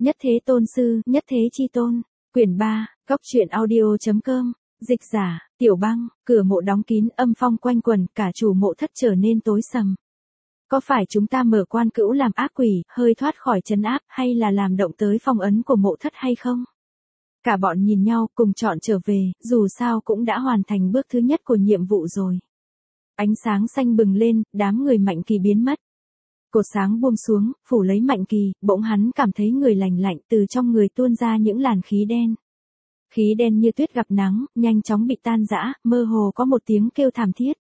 Nhất thế tôn sư, nhất thế chi tôn. Quyển 3, Cốc truyện audio.com. Dịch giả, Tiểu Băng. Cửa mộ đóng kín, âm phong quanh quần, cả chủ mộ thất trở nên tối sầm. Có phải chúng ta mở quan cữu làm ác quỷ, hơi thoát khỏi trấn áp, hay là làm động tới phong ấn của mộ thất hay không? Cả bọn nhìn nhau, cùng chọn trở về, dù sao cũng đã hoàn thành bước thứ nhất của nhiệm vụ rồi. Ánh sáng xanh bừng lên, đám người Mạnh Kỳ biến mất. Cột sáng buông xuống, phủ lấy Mạnh Kỳ, bỗng hắn cảm thấy người lành lạnh, từ trong người tuôn ra những làn khí đen. Khí đen như tuyết gặp nắng, nhanh chóng bị tan rã, mơ hồ có một tiếng kêu thảm thiết.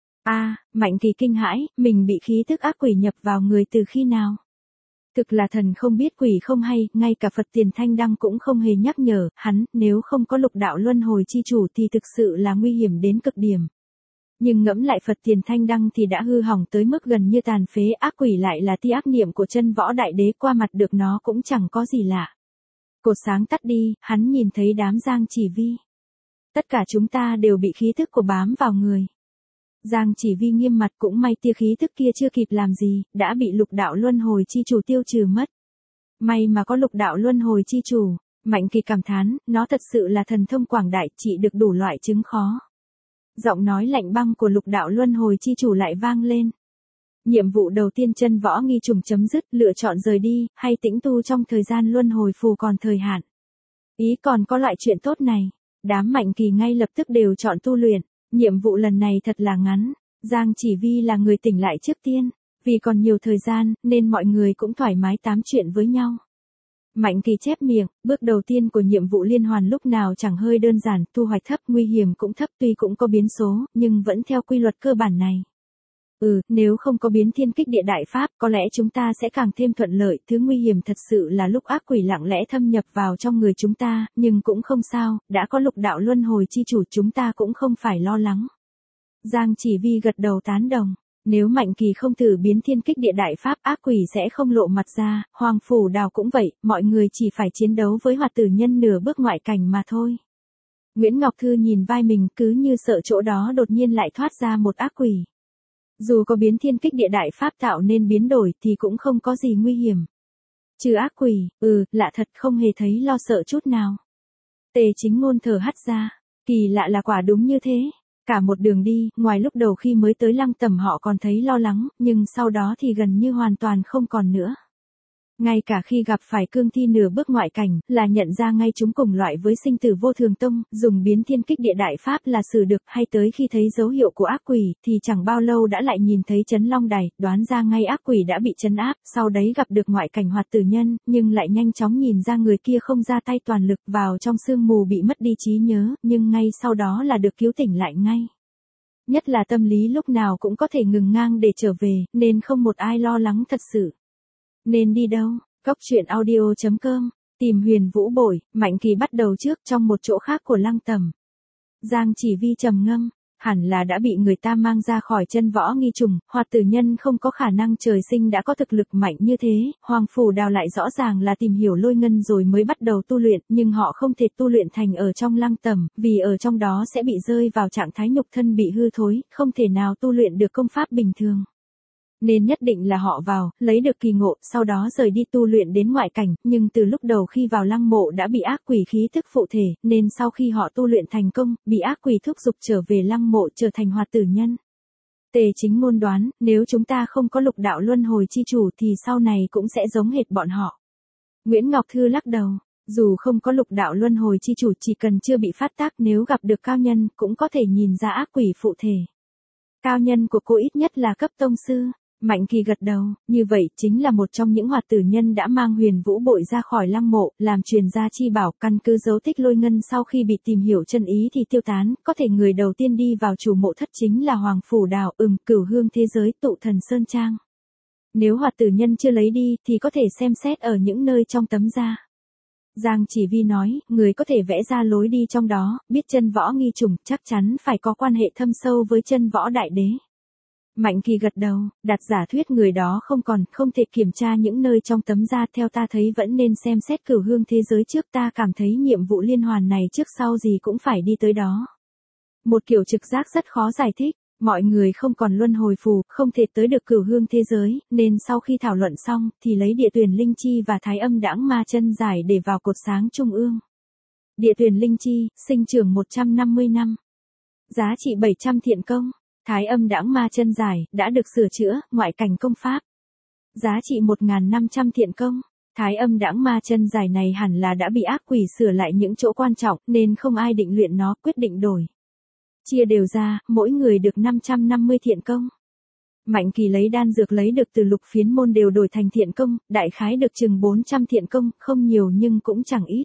Mạnh Kỳ kinh hãi, mình bị khí tức ác quỷ nhập vào người từ khi nào? Thực là thần không biết quỷ không hay, ngay cả Phật Tiền Thanh Đăng cũng không hề nhắc nhở, hắn, nếu không có lục đạo luân hồi chi chủ thì thực sự là nguy hiểm đến cực điểm. Nhưng ngẫm lại Phật Tiền Thanh Đăng thì đã hư hỏng tới mức gần như tàn phế, ác quỷ lại là tia ác niệm của chân võ đại đế, qua mặt được nó cũng chẳng có gì lạ. Cột sáng tắt đi, hắn nhìn thấy đám Giang Chỉ Vi. Tất cả chúng ta đều bị khí thức của bám vào người. Giang Chỉ Vi nghiêm mặt, cũng may tia khí thức kia chưa kịp làm gì, đã bị lục đạo luân hồi chi chủ tiêu trừ mất. May mà có lục đạo luân hồi chi chủ. Mạnh Kỳ cảm thán, nó thật sự là thần thông quảng đại, trị được đủ loại chứng khó. Giọng nói lạnh băng của lục đạo luân hồi chi chủ lại vang lên. Nhiệm vụ đầu tiên chân võ nghi trùng chấm dứt, lựa chọn rời đi, hay tĩnh tu trong thời gian luân hồi phù còn thời hạn. Ý còn có loại chuyện tốt này. Đám Mạnh Kỳ ngay lập tức đều chọn tu luyện. Nhiệm vụ lần này thật là ngắn. Giang Chỉ Vi là người tỉnh lại trước tiên. Vì còn nhiều thời gian, nên mọi người cũng thoải mái tám chuyện với nhau. Mạnh Kỳ chép miệng, bước đầu tiên của nhiệm vụ liên hoàn lúc nào chẳng hơi đơn giản, thu hoạch thấp, nguy hiểm cũng thấp, tuy cũng có biến số, nhưng vẫn theo quy luật cơ bản này. Nếu không có biến thiên kích địa đại pháp, có lẽ chúng ta sẽ càng thêm thuận lợi, thứ nguy hiểm thật sự là lúc ác quỷ lặng lẽ thâm nhập vào trong người chúng ta, nhưng cũng không sao, đã có lục đạo luân hồi chi chủ, chúng ta cũng không phải lo lắng. Giang Chỉ Vi gật đầu tán đồng. Nếu Mạnh Kỳ không thử biến thiên kích địa đại pháp, ác quỷ sẽ không lộ mặt ra, Hoàng Phủ Đào cũng vậy, mọi người chỉ phải chiến đấu với hoạt tử nhân nửa bước ngoại cảnh mà thôi. Nguyễn Ngọc Thư nhìn vai mình, cứ như sợ chỗ đó đột nhiên lại thoát ra một ác quỷ. Dù có biến thiên kích địa đại pháp tạo nên biến đổi thì cũng không có gì nguy hiểm. Trừ ác quỷ, lạ thật, không hề thấy lo sợ chút nào. Tề Chính Ngôn thở hắt ra, kỳ lạ là quả đúng như thế. Cả một đường đi, ngoài lúc đầu khi mới tới Lăng Tẩm họ còn thấy lo lắng, nhưng sau đó thì gần như hoàn toàn không còn nữa. Ngay cả khi gặp phải cương thi nửa bước ngoại cảnh, là nhận ra ngay chúng cùng loại với Sinh Tử Vô Thường Tông, dùng biến thiên kích địa đại pháp là xử được, hay tới khi thấy dấu hiệu của ác quỷ, thì chẳng bao lâu đã lại nhìn thấy Trấn Long Đài, đoán ra ngay ác quỷ đã bị trấn áp, sau đấy gặp được ngoại cảnh hoạt tử nhân, nhưng lại nhanh chóng nhìn ra người kia không ra tay toàn lực, vào trong sương mù bị mất đi trí nhớ, nhưng ngay sau đó là được cứu tỉnh lại ngay. Nhất là tâm lý lúc nào cũng có thể ngừng ngang để trở về, nên không một ai lo lắng thật sự. Nên đi đâu? Cốc truyện audio.com. Tìm Huyền Vũ Bội. Mạnh Kỳ bắt đầu trước, trong một chỗ khác của Lăng Tẩm. Giang Chỉ Vi trầm ngâm, hẳn là đã bị người ta mang ra khỏi chân võ nghi trùng, hoạt tử nhân không có khả năng trời sinh đã có thực lực mạnh như thế, Hoàng Phủ Đào lại rõ ràng là tìm hiểu lôi ngân rồi mới bắt đầu tu luyện, nhưng họ không thể tu luyện thành ở trong Lăng Tẩm, vì ở trong đó sẽ bị rơi vào trạng thái nhục thân bị hư thối, không thể nào tu luyện được công pháp bình thường. Nên nhất định là họ vào, lấy được kỳ ngộ, sau đó rời đi tu luyện đến ngoại cảnh, nhưng từ lúc đầu khi vào lăng mộ đã bị ác quỷ khí tức phụ thể, nên sau khi họ tu luyện thành công, bị ác quỷ thúc giục trở về lăng mộ trở thành hoạt tử nhân. Tề Chính Ngôn đoán, nếu chúng ta không có lục đạo luân hồi chi chủ thì sau này cũng sẽ giống hệt bọn họ. Nguyễn Ngọc Thư lắc đầu, dù không có lục đạo luân hồi chi chủ, chỉ cần chưa bị phát tác, nếu gặp được cao nhân, cũng có thể nhìn ra ác quỷ phụ thể. Cao nhân của cô ít nhất là cấp tông sư. Mạnh Kỳ gật đầu, như vậy chính là một trong những hoạt tử nhân đã mang Huyền Vũ Bội ra khỏi lăng mộ, làm truyền gia chi bảo, căn cứ dấu tích lôi ngân sau khi bị tìm hiểu chân ý thì tiêu tán, có thể người đầu tiên đi vào chủ mộ thất chính là Hoàng Phủ Đào, Cửu Hương thế giới, Tụ Thần Sơn Trang. Nếu hoạt tử nhân chưa lấy đi thì có thể xem xét ở những nơi trong tấm da. Giang Chỉ Vi nói, người có thể vẽ ra lối đi trong đó, biết chân võ nghi trùng, chắc chắn phải có quan hệ thâm sâu với chân võ đại đế. Mạnh Kỳ gật đầu, đặt giả thuyết người đó không thể kiểm tra những nơi trong tấm da, theo ta thấy vẫn nên xem xét Cửu Hương thế giới trước, ta cảm thấy nhiệm vụ liên hoàn này trước sau gì cũng phải đi tới đó. Một kiểu trực giác rất khó giải thích. Mọi người không còn luân hồi phù, không thể tới được cửu hương thế giới, nên sau khi thảo luận xong, thì lấy địa tuyển linh chi và thái âm đãng ma chân giải để vào cột sáng trung ương. Địa tuyển linh chi, sinh trưởng 150 năm. Giá trị 700 thiện công. Thái âm đãng ma chân giải, đã được sửa chữa, ngoại cảnh công pháp. Giá trị 1.500 thiện công. Thái âm đãng ma chân giải này hẳn là đã bị ác quỷ sửa lại những chỗ quan trọng, nên không ai định luyện nó, quyết định đổi. Chia đều ra, mỗi người được 550 thiện công. Mạnh Kỳ lấy đan dược lấy được từ lục phiến môn đều đổi thành thiện công, đại khái được chừng 400 thiện công, không nhiều nhưng cũng chẳng ít.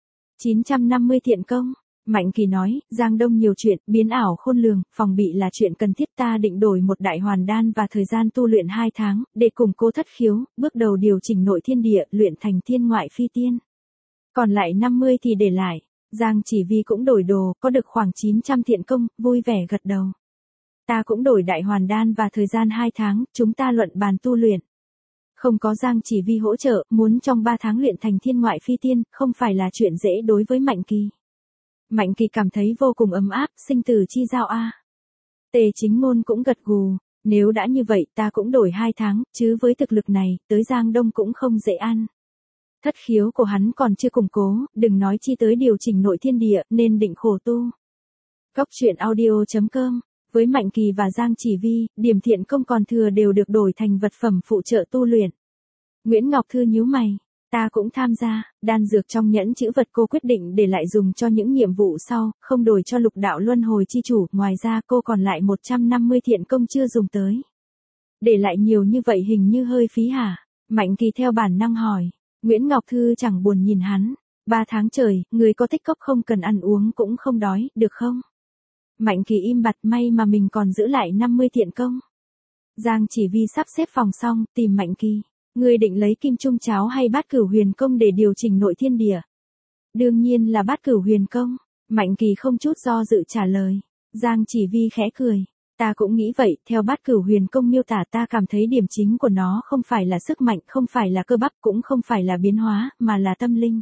950 thiện công. Mạnh Kỳ nói, Giang Đông nhiều chuyện, biến ảo khôn lường, phòng bị là chuyện cần thiết, ta định đổi một đại hoàn đan và thời gian tu luyện 2 tháng, để củng cố thất khiếu, bước đầu điều chỉnh nội thiên địa, luyện thành thiên ngoại phi tiên. Còn lại 50 thì để lại. Giang Chỉ Vi cũng đổi đồ, có được khoảng 900 thiện công, vui vẻ gật đầu. Ta cũng đổi đại hoàn đan và thời gian 2 tháng, chúng ta luận bàn tu luyện. Không có Giang Chỉ Vi hỗ trợ, muốn trong 3 tháng luyện thành thiên ngoại phi tiên, không phải là chuyện dễ đối với Mạnh Kỳ. Mạnh Kỳ cảm thấy vô cùng ấm áp, sinh tử chi giao a. Tề Chính Ngôn cũng gật gù, nếu đã như vậy ta cũng đổi 2 tháng, chứ với thực lực này, tới Giang Đông cũng không dễ ăn. Thất khiếu của hắn còn chưa củng cố, đừng nói chi tới điều chỉnh nội thiên địa, nên định khổ tu. Góc truyện audio.com. Với Mạnh Kỳ và Giang Chỉ Vi, điểm thiện công còn thừa đều được đổi thành vật phẩm phụ trợ tu luyện. Nguyễn Ngọc Thư nhíu mày. Ta cũng tham gia, đan dược trong nhẫn chữ vật cô quyết định để lại dùng cho những nhiệm vụ sau, không đổi cho lục đạo luân hồi chi chủ, ngoài ra cô còn lại 150 thiện công chưa dùng tới. Để lại nhiều như vậy hình như hơi phí hả? Mạnh Kỳ theo bản năng hỏi. Nguyễn Ngọc Thư chẳng buồn nhìn hắn. 3 tháng trời, người có tích cốc không cần ăn uống cũng không đói, được không? Mạnh Kỳ im bặt, may mà mình còn giữ lại 50 thiện công. Giang Chỉ Vi sắp xếp phòng xong, tìm Mạnh Kỳ. Ngươi định lấy kim trung cháo hay bát cửu huyền công để điều chỉnh nội thiên địa? Đương nhiên là bát cửu huyền công. Mạnh Kỳ không chút do dự trả lời. Giang Chỉ Vi khẽ cười. Ta cũng nghĩ vậy, theo bát cửu huyền công miêu tả ta cảm thấy điểm chính của nó không phải là sức mạnh, không phải là cơ bắp, cũng không phải là biến hóa, mà là tâm linh.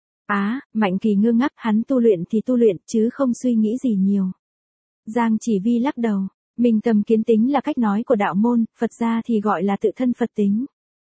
Mạnh Kỳ ngơ ngác, hắn tu luyện thì tu luyện, chứ không suy nghĩ gì nhiều. Giang Chỉ Vi lắc đầu. Minh tâm kiến tính là cách nói của đạo môn, Phật gia thì gọi là tự thân Phật tính.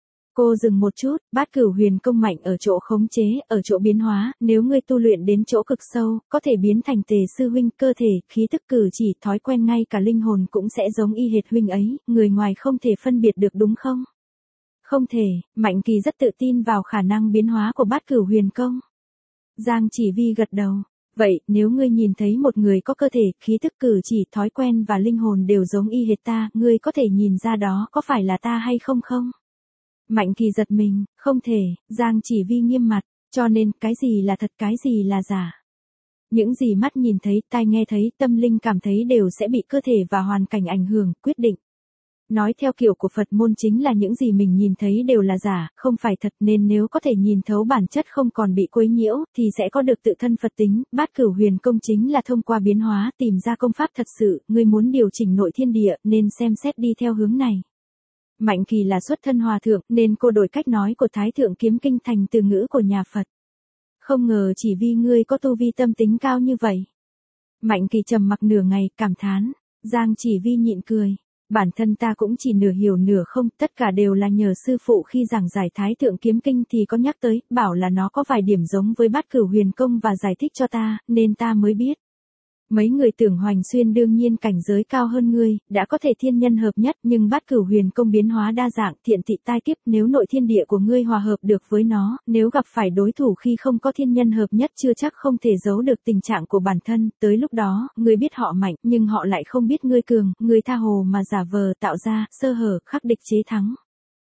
Cô dừng một chút, bát cửu huyền công mạnh ở chỗ khống chế, ở chỗ biến hóa, nếu ngươi tu luyện đến chỗ cực sâu, có thể biến thành Tề sư huynh, cơ thể, khí thức cử chỉ, thói quen ngay cả linh hồn cũng sẽ giống y hệt huynh ấy, người ngoài không thể phân biệt được đúng không? Không thể, Mạnh Kỳ rất tự tin vào khả năng biến hóa của bát cửu huyền công. Giang Chỉ Vi gật đầu. Vậy, nếu ngươi nhìn thấy một người có cơ thể, khí thức cử chỉ, thói quen và linh hồn đều giống y hệt ta, ngươi có thể nhìn ra đó có phải là ta hay không không? Mạnh Kỳ giật mình, không thể, Giang Chỉ Vi nghiêm mặt, cho nên, cái gì là thật, cái gì là giả. Những gì mắt nhìn thấy, tai nghe thấy, tâm linh cảm thấy đều sẽ bị cơ thể và hoàn cảnh ảnh hưởng, quyết định. Nói theo kiểu của Phật môn chính là những gì mình nhìn thấy đều là giả, không phải thật, nên nếu có thể nhìn thấu bản chất không còn bị quấy nhiễu, thì sẽ có được tự thân Phật tính. Bát cửu huyền công chính là thông qua biến hóa tìm ra công pháp thật sự, ngươi muốn điều chỉnh nội thiên địa, nên xem xét đi theo hướng này. Mạnh Kỳ là xuất thân hòa thượng, nên cô đổi cách nói của Thái Thượng Kiếm Kinh thành từ ngữ của nhà Phật. Không ngờ Chỉ Vi ngươi có tu vi tâm tính cao như vậy. Mạnh Kỳ trầm mặc nửa ngày, cảm thán. Giang Chỉ Vi nhịn cười. Bản thân ta cũng chỉ nửa hiểu nửa không, tất cả đều là nhờ sư phụ khi giảng giải Thái Thượng Kiếm Kinh thì có nhắc tới, bảo là nó có vài điểm giống với bát cửu huyền công và giải thích cho ta, nên ta mới biết. Mấy người tưởng Hoành Xuyên đương nhiên cảnh giới cao hơn ngươi, đã có thể thiên nhân hợp nhất, nhưng bát cửu huyền công biến hóa đa dạng, thiện thị tai kiếp, nếu nội thiên địa của ngươi hòa hợp được với nó, nếu gặp phải đối thủ khi không có thiên nhân hợp nhất chưa chắc không thể giấu được tình trạng của bản thân, tới lúc đó, ngươi biết họ mạnh, nhưng họ lại không biết ngươi cường, ngươi tha hồ mà giả vờ tạo ra, sơ hở, khắc địch chế thắng.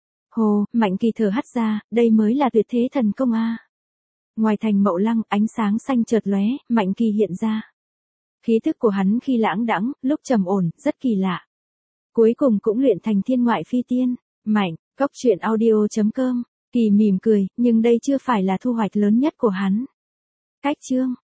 Hồ, Mạnh Kỳ thở hắt ra, đây mới là tuyệt thế thần công a. Ngoài thành Mậu Lăng, ánh sáng xanh chợt lóe, Mạnh Kỳ hiện ra. Khí thức của hắn khi lãng đãng, lúc trầm ổn, rất kỳ lạ. Cuối cùng cũng luyện thành thiên ngoại phi tiên. Mạnh, góc truyện audio.com. Kỳ mỉm cười, nhưng đây chưa phải là thu hoạch lớn nhất của hắn. Cách chương.